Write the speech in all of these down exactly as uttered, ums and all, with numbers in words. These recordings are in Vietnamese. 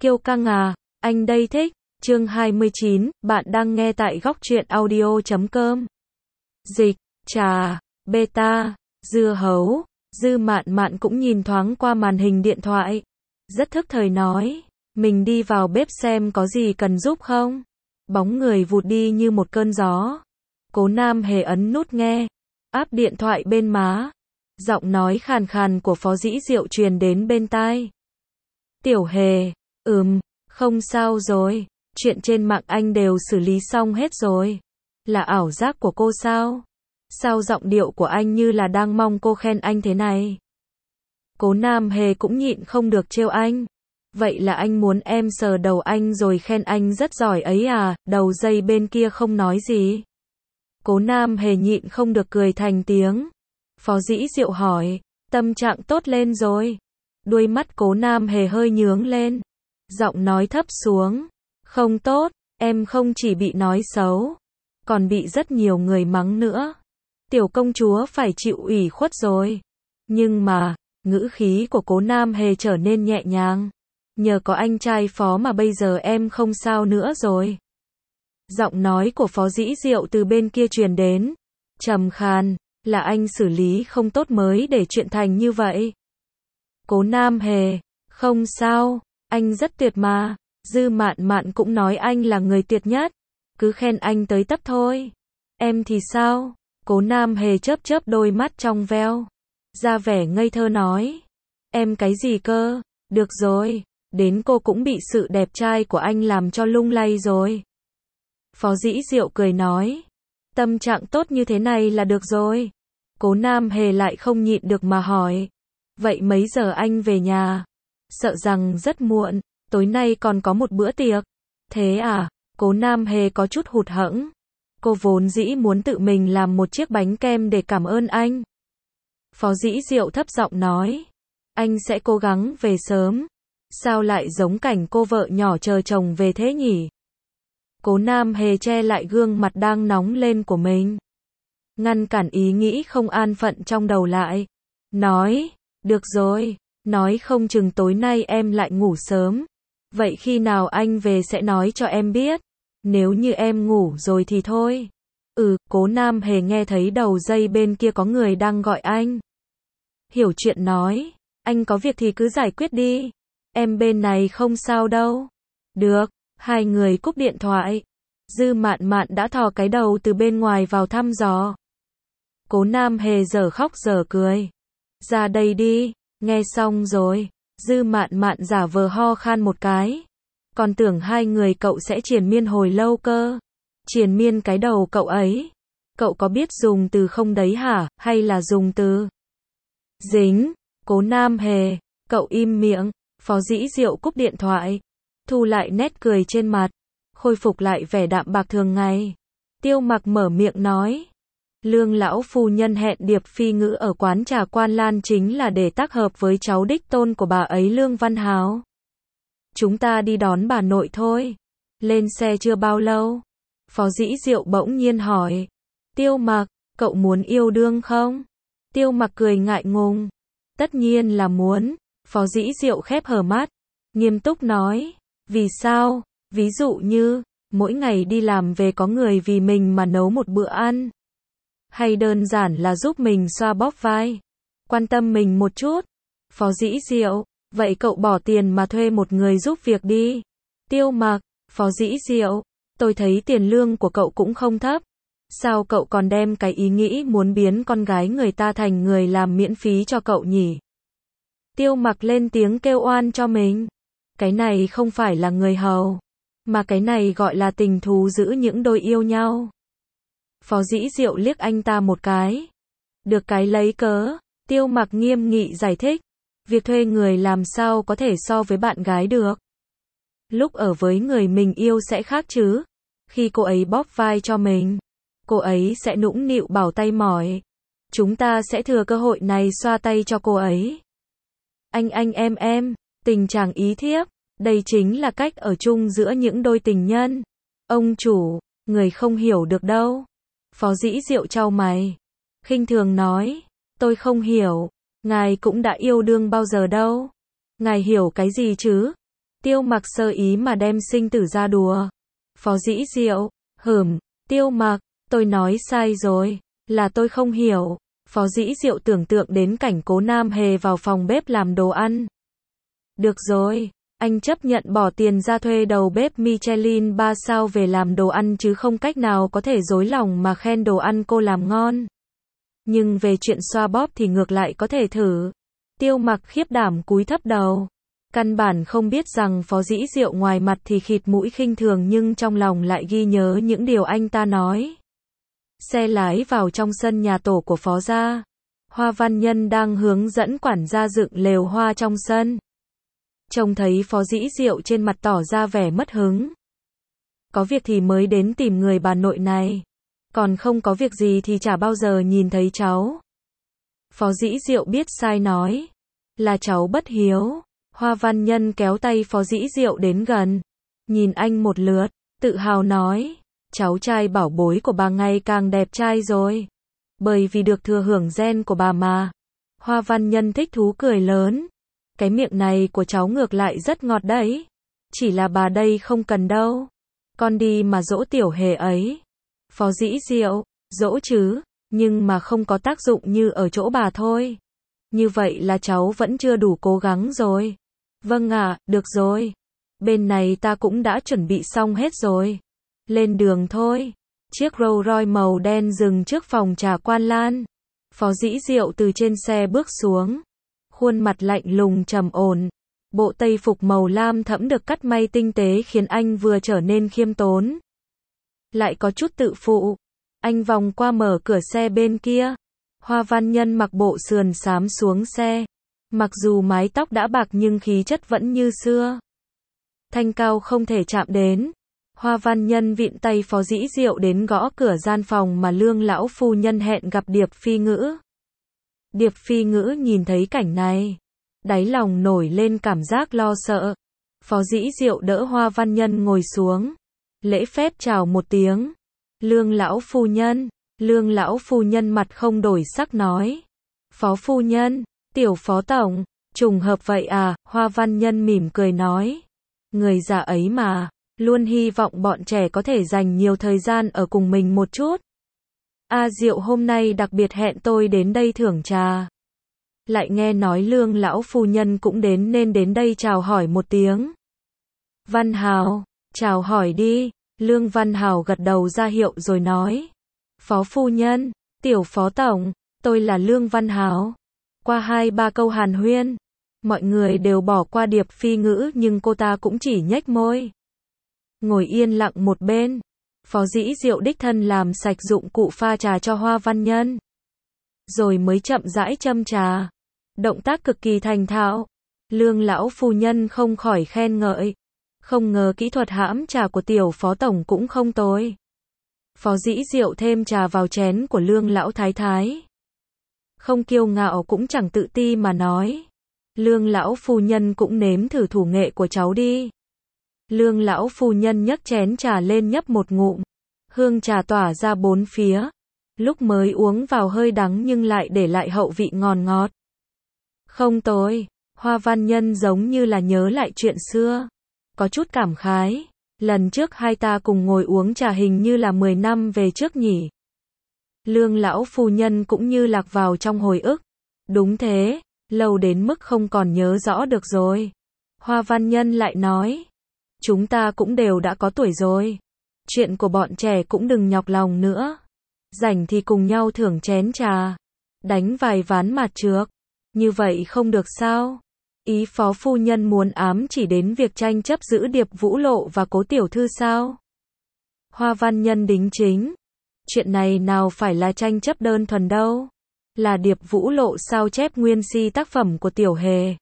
Kiêu căng à, anh đây thích. Chương hai mươi chín, bạn đang nghe tại góc truyện audio chấm com. Dịch, trà, beta, dưa hấu, Dư Mạn Mạn cũng nhìn thoáng qua màn hình điện thoại. Rất thức thời nói, mình đi vào bếp xem có gì cần giúp không? Bóng người vụt đi như một cơn gió. Cố Nam Hề ấn nút nghe, áp điện thoại bên má. Giọng nói khàn khàn của Phó Dĩ Diệu truyền đến bên tai. Tiểu Hề, ừm, không sao rồi, chuyện trên mạng anh đều xử lý xong hết rồi. Là ảo giác của cô sao? Sao giọng điệu của anh như là đang mong cô khen anh thế này? Cố Nam Hề cũng nhịn không được trêu anh. Vậy là anh muốn em sờ đầu anh rồi khen anh rất giỏi ấy à? Đầu dây bên kia không nói gì. Cố Nam Hề nhịn không được cười thành tiếng. Phó Dĩ Diệu hỏi, tâm trạng tốt lên rồi. Đuôi mắt Cố Nam Hề hơi nhướng lên. Giọng nói thấp xuống. Không tốt, em không chỉ bị nói xấu, còn bị rất nhiều người mắng nữa. Tiểu công chúa phải chịu ủy khuất rồi. Nhưng mà, ngữ khí của Cố Nam Hề trở nên nhẹ nhàng. Nhờ có anh trai Phó mà bây giờ em không sao nữa rồi. Giọng nói của Phó Dĩ Diệu từ bên kia truyền đến. Trầm khàn, là anh xử lý không tốt mới để chuyện thành như vậy. Cố Nam Hề, không sao, anh rất tuyệt mà. Dư Mạn Mạn cũng nói anh là người tuyệt nhất. Cứ khen anh tới tấp thôi. Em thì sao? Cố Nam Hề chớp chớp đôi mắt trong veo. Ra vẻ ngây thơ nói. Em cái gì cơ? Được rồi, đến cô cũng bị sự đẹp trai của anh làm cho lung lay rồi. Phó Dĩ Diệu cười nói. Tâm trạng tốt như thế này là được rồi. Cố Nam Hề lại không nhịn được mà hỏi. Vậy mấy giờ anh về nhà? Sợ rằng rất muộn, tối nay còn có một bữa tiệc. Thế à? Cố Nam Hề có chút hụt hẫng. Cô vốn dĩ muốn tự mình làm một chiếc bánh kem để cảm ơn anh. Phó Dĩ Diệu thấp giọng nói. Anh sẽ cố gắng về sớm. Sao lại giống cảnh cô vợ nhỏ chờ chồng về thế nhỉ? Cố Nam Hề che lại gương mặt đang nóng lên của mình. Ngăn cản ý nghĩ không an phận trong đầu lại. Nói, được rồi, nói không chừng tối nay em lại ngủ sớm. Vậy khi nào anh về sẽ nói cho em biết. Nếu như em ngủ rồi thì thôi. Ừ, Cố Nam Hề nghe thấy đầu dây bên kia có người đang gọi anh. Hiểu chuyện nói, anh có việc thì cứ giải quyết đi. Em bên này không sao đâu. Được, hai người cúp điện thoại. Dư Mạn Mạn đã thò cái đầu từ bên ngoài vào thăm dò. Cố Nam Hề dở khóc dở cười. Ra đây đi, nghe xong rồi. Dư Mạn Mạn giả vờ ho khan một cái. Còn tưởng hai người cậu sẽ triền miên hồi lâu cơ. Triền miên cái đầu cậu ấy. Cậu có biết dùng từ không đấy hả, hay là dùng từ dính? Cố Nam Hề, cậu im miệng. Phó Dĩ Diệu cúp điện thoại. Thu lại nét cười trên mặt. Khôi phục lại vẻ đạm bạc thường ngày. Tiêu Mặc mở miệng nói. Lương lão phu nhân hẹn Điệp Phi Ngữ ở quán trà Quan Lan chính là để tác hợp với cháu đích tôn của bà ấy Lương Văn Hào. Chúng ta đi đón bà nội thôi. Lên xe chưa bao lâu. Phó Dĩ Diệu bỗng nhiên hỏi. Tiêu Mặc, cậu muốn yêu đương không? Tiêu Mặc cười ngại ngùng. Tất nhiên là muốn. Phó Dĩ Diệu khép hờ mắt. Nghiêm túc nói. Vì sao? Ví dụ như, mỗi ngày đi làm về có người vì mình mà nấu một bữa ăn. Hay đơn giản là giúp mình xoa bóp vai. Quan tâm mình một chút. Phó Dĩ Diệu, vậy cậu bỏ tiền mà thuê một người giúp việc đi. Tiêu Mặc, Phó Dĩ Diệu, tôi thấy tiền lương của cậu cũng không thấp. Sao cậu còn đem cái ý nghĩ muốn biến con gái người ta thành người làm miễn phí cho cậu nhỉ? Tiêu Mặc lên tiếng kêu oan cho mình. Cái này không phải là người hầu, mà cái này gọi là tình thú giữ những đôi yêu nhau. Phó Dĩ Diệu liếc anh ta một cái. Được cái lấy cớ. Tiêu Mặc nghiêm nghị giải thích. Việc thuê người làm sao có thể so với bạn gái được. Lúc ở với người mình yêu sẽ khác chứ. Khi cô ấy bóp vai cho mình, cô ấy sẽ nũng nịu bảo tay mỏi. Chúng ta sẽ thừa cơ hội này xoa tay cho cô ấy. Anh anh em em, tình chàng ý thiếp, đây chính là cách ở chung giữa những đôi tình nhân. Ông chủ, người không hiểu được đâu. Phó Dĩ Diệu chau mày, khinh thường nói, tôi không hiểu, ngài cũng đã yêu đương bao giờ đâu. Ngài hiểu cái gì chứ? Tiêu Mặc sơ ý mà đem sinh tử ra đùa. Phó Dĩ Diệu, hửm, Tiêu Mặc, tôi nói sai rồi, là tôi không hiểu. Phó Dĩ Diệu tưởng tượng đến cảnh Cố Nam Hề vào phòng bếp làm đồ ăn. Được rồi, anh chấp nhận bỏ tiền ra thuê đầu bếp Michelin ba sao về làm đồ ăn chứ không cách nào có thể dối lòng mà khen đồ ăn cô làm ngon. Nhưng về chuyện xoa bóp thì ngược lại có thể thử. Tiêu Mặc khiếp đảm cúi thấp đầu. Căn bản không biết rằng Phó Dĩ Diệu ngoài mặt thì khịt mũi khinh thường nhưng trong lòng lại ghi nhớ những điều anh ta nói. Xe lái vào trong sân nhà tổ của Phó gia. Hoa Văn Nhân đang hướng dẫn quản gia dựng lều hoa trong sân. Trông thấy Phó Dĩ Diệu trên mặt tỏ ra vẻ mất hứng. Có việc thì mới đến tìm người bà nội này. Còn không có việc gì thì chả bao giờ nhìn thấy cháu. Phó Dĩ Diệu biết sai nói. Là cháu bất hiếu. Hoa Văn Nhân kéo tay Phó Dĩ Diệu đến gần. Nhìn anh một lượt, tự hào nói. Cháu trai bảo bối của bà ngày càng đẹp trai rồi. Bởi vì được thừa hưởng gen của bà mà. Hoa Văn Nhân thích thú cười lớn. Cái miệng này của cháu ngược lại rất ngọt đấy. Chỉ là bà đây không cần đâu. Con đi mà dỗ tiểu hề ấy. Phó Dĩ Diệu, dỗ chứ, nhưng mà không có tác dụng như ở chỗ bà thôi. Như vậy là cháu vẫn chưa đủ cố gắng rồi. Vâng ạ, được rồi. Bên này ta cũng đã chuẩn bị xong hết rồi. Lên đường thôi. Chiếc Rolls Royce màu đen dừng trước phòng trà Quan Lan. Phó Dĩ Diệu từ trên xe bước xuống. Khuôn mặt lạnh lùng trầm ổn. Bộ tây phục màu lam thẫm được cắt may tinh tế khiến anh vừa trở nên khiêm tốn, lại có chút tự phụ. Anh vòng qua mở cửa xe bên kia. Hoa Văn Nhân mặc bộ sườn xám xuống xe. Mặc dù mái tóc đã bạc nhưng khí chất vẫn như xưa. Thanh cao không thể chạm đến. Hoa Văn Nhân vịn tay Phó Dĩ Diệu đến gõ cửa gian phòng mà Lương lão phu nhân hẹn gặp Điệp Phi Ngữ. Điệp Phi Ngữ nhìn thấy cảnh này, đáy lòng nổi lên cảm giác lo sợ. Phó Dĩ Diệu đỡ Hoa Văn Nhân ngồi xuống, lễ phép chào một tiếng. Lương lão phu nhân. Lương lão phu nhân mặt không đổi sắc nói. Phó phu nhân, tiểu phó tổng, trùng hợp vậy à? Hoa Văn Nhân mỉm cười nói. Người già ấy mà, luôn hy vọng bọn trẻ có thể dành nhiều thời gian ở cùng mình một chút. A Diệu hôm nay đặc biệt hẹn tôi đến đây thưởng trà. Lại nghe nói Lương lão phu nhân cũng đến nên đến đây chào hỏi một tiếng. Văn Hào, chào hỏi đi. Lương Văn Hào gật đầu ra hiệu rồi nói. Phó phu nhân, tiểu phó tổng, tôi là Lương Văn Hào. Qua hai ba câu hàn huyên, mọi người đều bỏ qua Điệp Phi Ngữ nhưng cô ta cũng chỉ nhếch môi. Ngồi yên lặng một bên. Phó Dĩ Diệu đích thân làm sạch dụng cụ pha trà cho Hoa Văn Nhân. Rồi mới chậm rãi châm trà. Động tác cực kỳ thành thạo. Lương lão phu nhân không khỏi khen ngợi. Không ngờ kỹ thuật hãm trà của tiểu phó tổng cũng không tồi. Phó Dĩ Diệu thêm trà vào chén của Lương lão thái thái. Không kiêu ngạo cũng chẳng tự ti mà nói. Lương lão phu nhân cũng nếm thử thủ nghệ của cháu đi. Lương lão phu nhân nhấc chén trà lên nhấp một ngụm. Hương trà tỏa ra bốn phía. Lúc mới uống vào hơi đắng nhưng lại để lại hậu vị ngon ngọt. Không tồi. Hoa Văn Nhân giống như là nhớ lại chuyện xưa. Có chút cảm khái. Lần trước hai ta cùng ngồi uống trà hình như là mười năm về trước nhỉ. Lương lão phu nhân cũng như lạc vào trong hồi ức. Đúng thế, lâu đến mức không còn nhớ rõ được rồi. Hoa Văn Nhân lại nói. Chúng ta cũng đều đã có tuổi rồi. Chuyện của bọn trẻ cũng đừng nhọc lòng nữa. Rảnh thì cùng nhau thưởng chén trà. Đánh vài ván mặt trược. Như vậy không được sao? Ý phó phu nhân muốn ám chỉ đến việc tranh chấp giữa Điệp Vũ Lộ và Cố tiểu thư sao? Hoa Văn Nhân đính chính. Chuyện này nào phải là tranh chấp đơn thuần đâu. Là Điệp Vũ Lộ sao chép nguyên si tác phẩm của Tiểu Hề.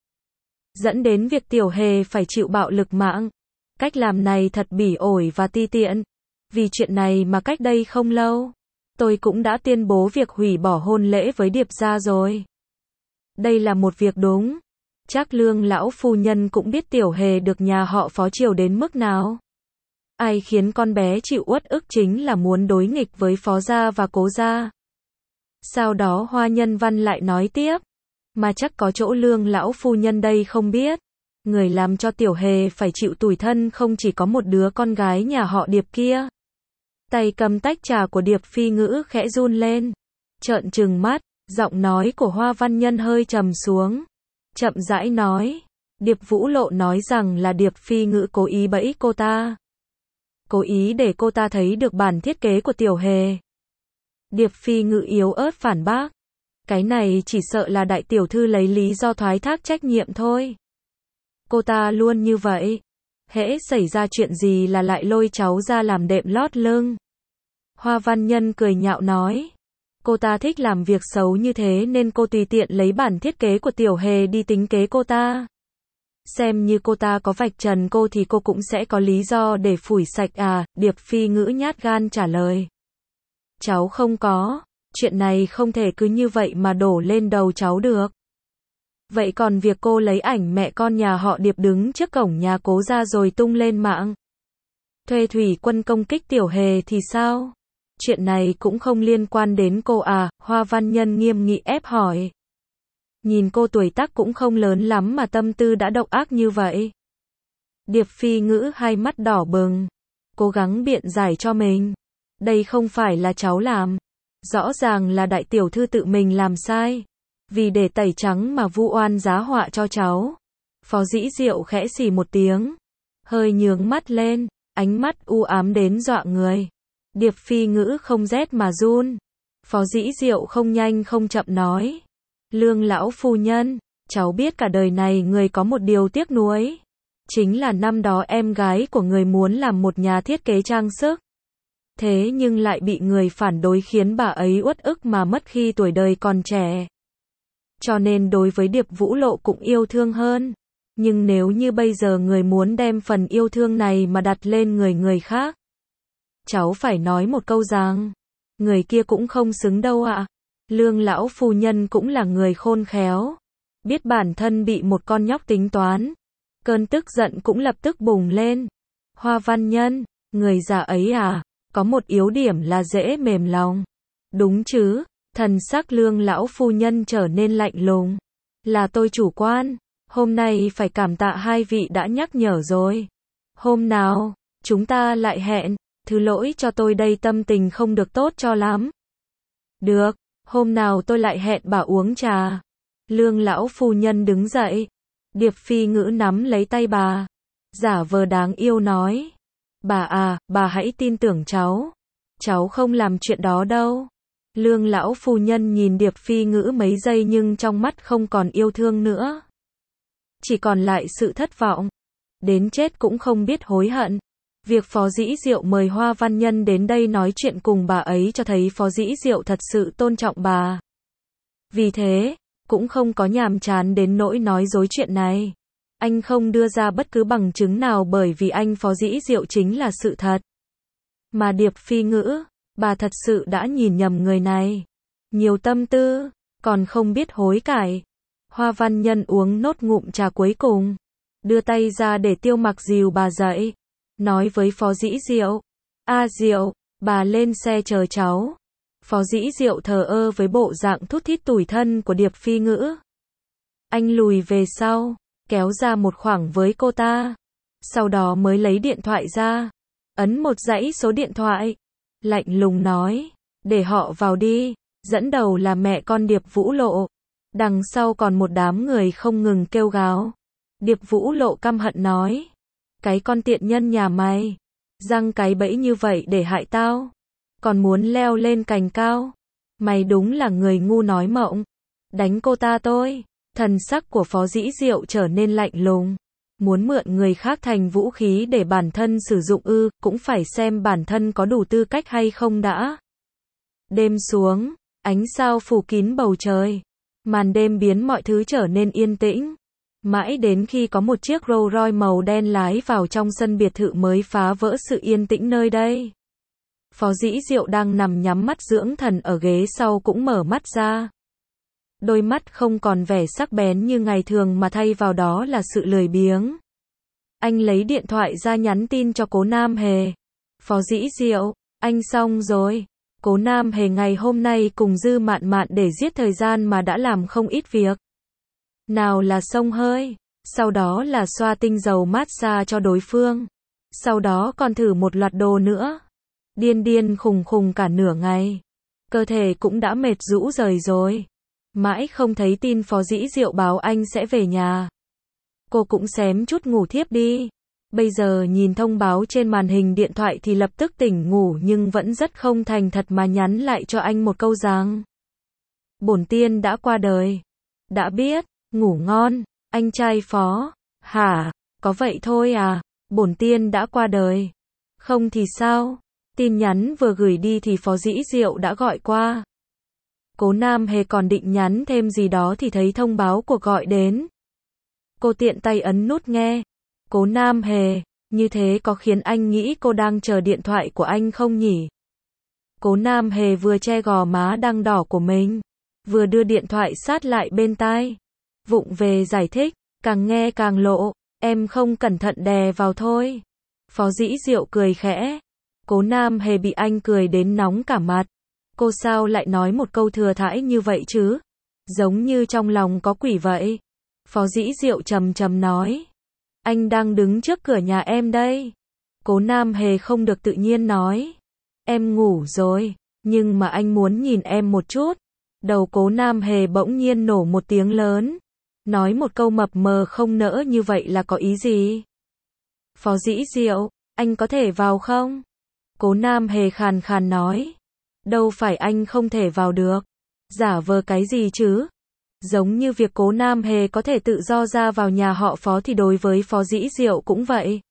Dẫn đến việc Tiểu Hề phải chịu bạo lực mạng. Cách làm này thật bỉ ổi và ti tiện. Vì chuyện này mà cách đây không lâu, tôi cũng đã tuyên bố việc hủy bỏ hôn lễ với Điệp gia rồi. Đây là một việc đúng. Chắc Lương lão phu nhân cũng biết Tiểu Hề được nhà họ Phó chiều đến mức nào. Ai khiến con bé chịu uất ức chính là muốn đối nghịch với Phó gia và Cố gia. Sau đó Hoa Nhân Văn lại nói tiếp. Mà chắc có chỗ Lương lão phu nhân đây không biết. Người làm cho Tiểu Hề phải chịu tủi thân không chỉ có một đứa con gái nhà họ Điệp kia. Tay cầm tách trà của Điệp Phi Ngữ khẽ run lên. Trợn trừng mắt, giọng nói của Hoa Văn Nhân hơi trầm xuống. Chậm rãi nói. Điệp Vũ Lộ nói rằng là Điệp Phi Ngữ cố ý bẫy cô ta. Cố ý để cô ta thấy được bản thiết kế của Tiểu Hề. Điệp Phi Ngữ yếu ớt phản bác. Cái này chỉ sợ là đại tiểu thư lấy lý do thoái thác trách nhiệm thôi. Cô ta luôn như vậy. Hễ xảy ra chuyện gì là lại lôi cháu ra làm đệm lót lưng. Hoa Văn Nhân cười nhạo nói. Cô ta thích làm việc xấu như thế nên cô tùy tiện lấy bản thiết kế của Tiểu Hề đi tính kế cô ta. Xem như cô ta có vạch trần cô thì cô cũng sẽ có lý do để phủi sạch à, Điệp Phi Ngữ nhát gan trả lời. Cháu không có, chuyện này không thể cứ như vậy mà đổ lên đầu cháu được. Vậy còn việc cô lấy ảnh mẹ con nhà họ Điệp đứng trước cổng nhà Cố ra rồi tung lên mạng, thuê thủy quân công kích Tiểu Hề thì sao? Chuyện này cũng không liên quan đến cô à, Hoa Văn Nhân nghiêm nghị ép hỏi. Nhìn cô tuổi tác cũng không lớn lắm mà tâm tư đã độc ác như vậy. Điệp Phi Ngữ hai mắt đỏ bừng, cố gắng biện giải cho mình. Đây không phải là cháu làm. Rõ ràng là đại tiểu thư tự mình làm sai. Vì để tẩy trắng mà vu oan giá họa cho cháu. Phó Dĩ Diệu khẽ xì một tiếng. Hơi nhướng mắt lên, ánh mắt u ám đến dọa người. Điệp Phi Ngữ không rét mà run. Phó Dĩ Diệu không nhanh không chậm nói. Lương lão phu nhân, cháu biết cả đời này người có một điều tiếc nuối. Chính là năm đó em gái của người muốn làm một nhà thiết kế trang sức. Thế nhưng lại bị người phản đối khiến bà ấy uất ức mà mất khi tuổi đời còn trẻ. Cho nên đối với Điệp Vũ Lộ cũng yêu thương hơn. Nhưng nếu như bây giờ người muốn đem phần yêu thương này mà đặt lên người người khác. Cháu phải nói một câu rằng, người kia cũng không xứng đâu ạ. Lương lão phu nhân cũng là người khôn khéo. Biết bản thân bị một con nhóc tính toán. Cơn tức giận cũng lập tức bùng lên. Hoa Văn Nhân, người già ấy à, có một yếu điểm là dễ mềm lòng. Đúng chứ, thần sắc Lương lão phu nhân trở nên lạnh lùng. Là tôi chủ quan, hôm nay phải cảm tạ hai vị đã nhắc nhở rồi. Hôm nào, chúng ta lại hẹn, thứ lỗi cho tôi đây tâm tình không được tốt cho lắm. Được, hôm nào tôi lại hẹn bà uống trà. Lương lão phu nhân đứng dậy. Điệp Phi Ngữ nắm lấy tay bà. Giả vờ đáng yêu nói. Bà à, bà hãy tin tưởng cháu. Cháu không làm chuyện đó đâu. Lương lão phu nhân nhìn Điệp Phi Ngữ mấy giây nhưng trong mắt không còn yêu thương nữa. Chỉ còn lại sự thất vọng. Đến chết cũng không biết hối hận. Việc Phó Dĩ Diệu mời Hoa Văn Nhân đến đây nói chuyện cùng bà ấy cho thấy Phó Dĩ Diệu thật sự tôn trọng bà. Vì thế, cũng không có nhàm chán đến nỗi nói dối chuyện này. Anh không đưa ra bất cứ bằng chứng nào bởi vì anh Phó Dĩ Diệu chính là sự thật. Mà Điệp Phi Ngữ, bà thật sự đã nhìn nhầm người này. Nhiều tâm tư, còn không biết hối cải. Hoa Văn Nhân uống nốt ngụm trà cuối cùng. Đưa tay ra để Tiêu Mặc dìu bà dậy. Nói với Phó Dĩ Diệu. A Diệu, bà lên xe chờ cháu. Phó Dĩ Diệu thờ ơ với bộ dạng thút thít tủi thân của Điệp Phi Ngữ. Anh lùi về sau, kéo ra một khoảng với cô ta. Sau đó mới lấy điện thoại ra. Ấn một dãy số điện thoại. Lạnh lùng nói. Để họ vào đi. Dẫn đầu là mẹ con Điệp Vũ Lộ. Đằng sau còn một đám người không ngừng kêu gào. Điệp Vũ Lộ căm hận nói. Cái con tiện nhân nhà mày. Răng cái bẫy như vậy để hại tao. Còn muốn leo lên cành cao. Mày đúng là người ngu nói mộng. Đánh cô ta tôi. Thần sắc của Phó Dĩ Diệu trở nên lạnh lùng. Muốn mượn người khác thành vũ khí để bản thân sử dụng ư, cũng phải xem bản thân có đủ tư cách hay không đã. Đêm xuống, ánh sao phủ kín bầu trời. Màn đêm biến mọi thứ trở nên yên tĩnh. Mãi đến khi có một chiếc Rolls Royce màu đen lái vào trong sân biệt thự mới phá vỡ sự yên tĩnh nơi đây. Phó Dĩ Diệu đang nằm nhắm mắt dưỡng thần ở ghế sau cũng mở mắt ra. Đôi mắt không còn vẻ sắc bén như ngày thường mà thay vào đó là sự lười biếng. Anh lấy điện thoại ra nhắn tin cho Cố Nam Hề. Phó Dĩ Diệu, anh xong rồi. Cố Nam Hề ngày hôm nay cùng Dư Mạn Mạn để giết thời gian mà đã làm không ít việc. Nào là xông hơi, Sau đó là xoa tinh dầu massage cho đối phương. Sau đó còn thử một loạt đồ nữa. Điên điên khùng khùng cả nửa ngày. Cơ thể cũng đã mệt rũ rời rồi. Mãi không thấy tin Phó Dĩ Diệu báo anh sẽ về nhà. Cô cũng xém chút ngủ thiếp đi. Bây giờ nhìn thông báo trên màn hình điện thoại thì lập tức tỉnh ngủ nhưng vẫn rất không thành thật mà nhắn lại cho anh một câu rằng bổn tiên đã qua đời. Đã biết, ngủ ngon, anh trai Phó. Hả, có vậy thôi à, bổn tiên đã qua đời. Không thì sao? Tin nhắn vừa gửi đi thì Phó Dĩ Diệu đã gọi qua. Cố Nam Hề còn định nhắn thêm gì đó thì thấy thông báo cuộc gọi đến. Cô tiện tay ấn nút nghe. Cố Nam Hề, như thế có khiến anh nghĩ cô đang chờ điện thoại của anh không nhỉ? Cố Nam Hề vừa che gò má đang đỏ của mình, vừa đưa điện thoại sát lại bên tai. Vụng về giải thích, càng nghe càng lộ, em không cẩn thận đè vào thôi. Phó Dĩ Diệu cười khẽ. Cố Nam Hề bị anh cười đến nóng cả mặt. Cô sao lại nói một câu thừa thãi như vậy chứ? Giống như trong lòng có quỷ vậy. Phó Dĩ Diệu trầm trầm nói. Anh đang đứng trước cửa nhà em đây. Cố Nam Hề không được tự nhiên nói. Em ngủ rồi, nhưng mà anh muốn nhìn em một chút. Đầu Cố Nam Hề bỗng nhiên nổ một tiếng lớn. Nói một câu mập mờ không nỡ như vậy là có ý gì? Phó Dĩ Diệu, anh có thể vào không? Cố Nam Hề khàn khàn nói. Đâu phải anh không thể vào được. Giả vờ cái gì chứ? Giống như việc Cố Nam Hề có thể tự do ra vào nhà họ Phó thì đối với Phó Dĩ Diệu cũng vậy.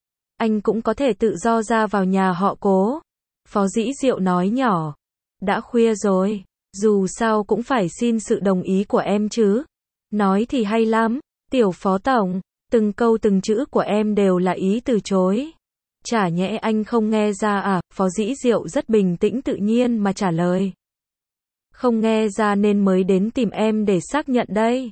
Anh cũng có thể tự do ra vào nhà họ Cố. Phó Dĩ Diệu nói nhỏ. Đã khuya rồi, dù sao cũng phải xin sự đồng ý của em chứ. Nói thì hay lắm, tiểu Phó Tổng, từng câu từng chữ của em đều là ý từ chối. Chả nhẽ anh không nghe ra à? Phó Dĩ Diệu rất bình tĩnh tự nhiên mà trả lời. Không nghe ra nên mới đến tìm em để xác nhận đây.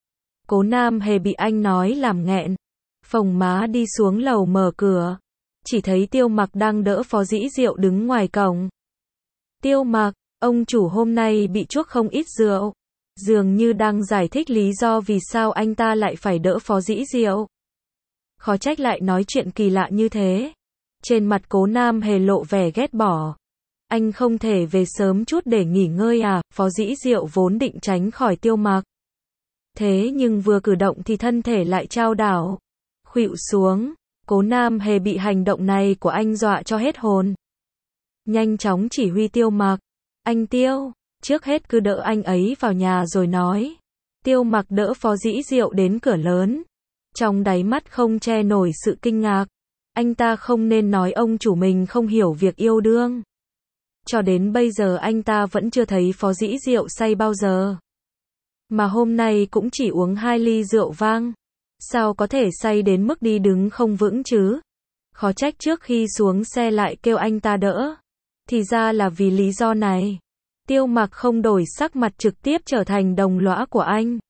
Cố Nam Hề bị anh nói làm nghẹn. Phồng má đi xuống lầu mở cửa. Chỉ thấy Tiêu Mặc đang đỡ Phó Dĩ Diệu đứng ngoài cổng. Tiêu Mặc, ông chủ hôm nay bị chuốc không ít rượu. Dường như đang giải thích lý do vì sao anh ta lại phải đỡ Phó Dĩ Diệu. Khó trách lại nói chuyện kỳ lạ như thế. Trên mặt Cố Nam Hề lộ vẻ ghét bỏ. Anh không thể về sớm chút để nghỉ ngơi à? Phó Dĩ Diệu vốn định tránh khỏi Tiêu Mặc. Thế nhưng vừa cử động thì thân thể lại chao đảo. Khuỵu xuống. Cố Nam Hề bị hành động này của anh dọa cho hết hồn. Nhanh chóng chỉ huy Tiêu Mặc. Anh Tiêu, trước hết cứ đỡ anh ấy vào nhà rồi nói. Tiêu Mặc đỡ Phó Dĩ Diệu đến cửa lớn. Trong đáy mắt không che nổi sự kinh ngạc. Anh ta không nên nói ông chủ mình không hiểu việc yêu đương. Cho đến bây giờ anh ta vẫn chưa thấy Phó Dĩ Diệu say bao giờ. Mà hôm nay cũng chỉ uống hai ly rượu vang. Sao có thể say đến mức đi đứng không vững chứ? Khó trách trước khi xuống xe lại kêu anh ta đỡ. Thì ra là vì lý do này. Tiêu Mặc không đổi sắc mặt trực tiếp trở thành đồng lõa của anh.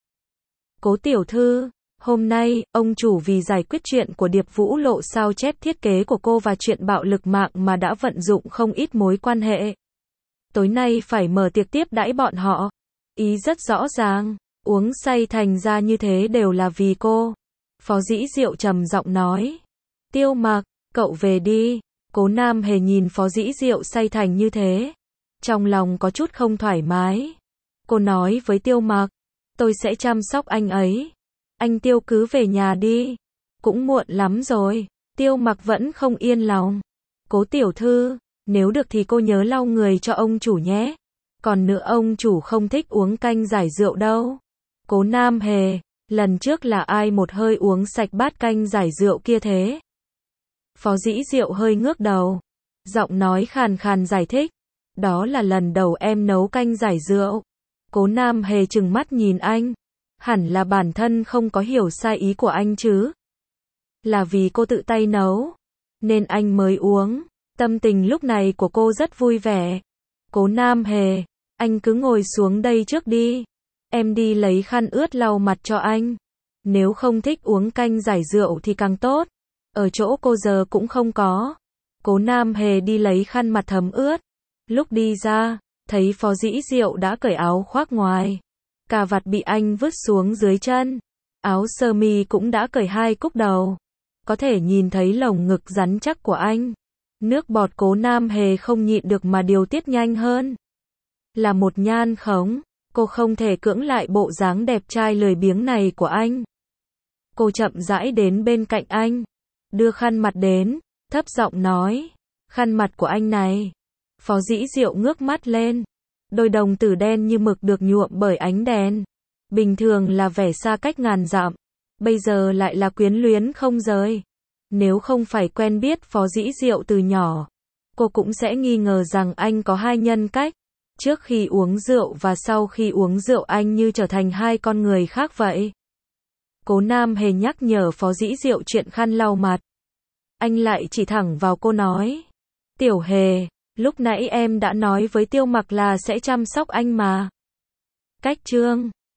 Cố tiểu thư, hôm nay, ông chủ vì giải quyết chuyện của Điệp Vũ Lộ sao chép thiết kế của cô và chuyện bạo lực mạng mà đã vận dụng không ít mối quan hệ. Tối nay phải mở tiệc tiếp đãi bọn họ. Ý rất rõ ràng, uống say thành ra như thế đều là vì cô. Phó Dĩ Diệu trầm giọng nói. Tiêu Mặc, cậu về đi. Cố Nam Hề nhìn Phó Dĩ Diệu say thành như thế. Trong lòng có chút không thoải mái. Cô nói với Tiêu Mặc. Tôi sẽ chăm sóc anh ấy. Anh Tiêu cứ về nhà đi. Cũng muộn lắm rồi. Tiêu Mặc vẫn không yên lòng. Cố tiểu thư, nếu được thì cô nhớ lau người cho ông chủ nhé. Còn nữa ông chủ không thích uống canh giải rượu đâu. Cố Nam Hề, lần trước là ai một hơi uống sạch bát canh giải rượu kia thế? Phó Dĩ Diệu hơi ngước đầu. Giọng nói khàn khàn giải thích. Đó là lần đầu em nấu canh giải rượu. Cố Nam Hề trừng mắt nhìn anh. Hẳn là bản thân không có hiểu sai ý của anh chứ. Là vì cô tự tay nấu. Nên anh mới uống. Tâm tình lúc này của cô rất vui vẻ. Cố Nam Hề, anh cứ ngồi xuống đây trước đi. Em đi lấy khăn ướt lau mặt cho anh. Nếu không thích uống canh giải rượu thì càng tốt. Ở chỗ cô giờ cũng không có. Cố Nam Hề đi lấy khăn mặt thấm ướt. Lúc đi ra, thấy Phó Dĩ Diệu đã cởi áo khoác ngoài. Cà vạt bị anh vứt xuống dưới chân. Áo sơ mi cũng đã cởi hai cúc đầu. Có thể nhìn thấy lồng ngực rắn chắc của anh. Nước bọt Cố Nam Hề không nhịn được mà điều tiết nhanh hơn. Là một nhan khống, cô không thể cưỡng lại bộ dáng đẹp trai lười biếng này của anh. Cô chậm rãi đến bên cạnh anh, đưa khăn mặt đến, thấp giọng nói, khăn mặt của anh này. Phó Dĩ Diệu ngước mắt lên, đôi đồng tử đen như mực được nhuộm bởi ánh đèn. Bình thường là vẻ xa cách ngàn dặm, bây giờ lại là quyến luyến không rời. Nếu không phải quen biết Phó Dĩ Diệu từ nhỏ, cô cũng sẽ nghi ngờ rằng anh có hai nhân cách. Trước khi uống rượu và sau khi uống rượu anh như trở thành hai con người khác vậy. Cố Nam Hề nhắc nhở Phó Dĩ Diệu chuyện khăn lau mặt. Anh lại chỉ thẳng vào cô nói. Tiểu Hề, lúc nãy em đã nói với Tiêu Mặc là sẽ chăm sóc anh mà. Cách chương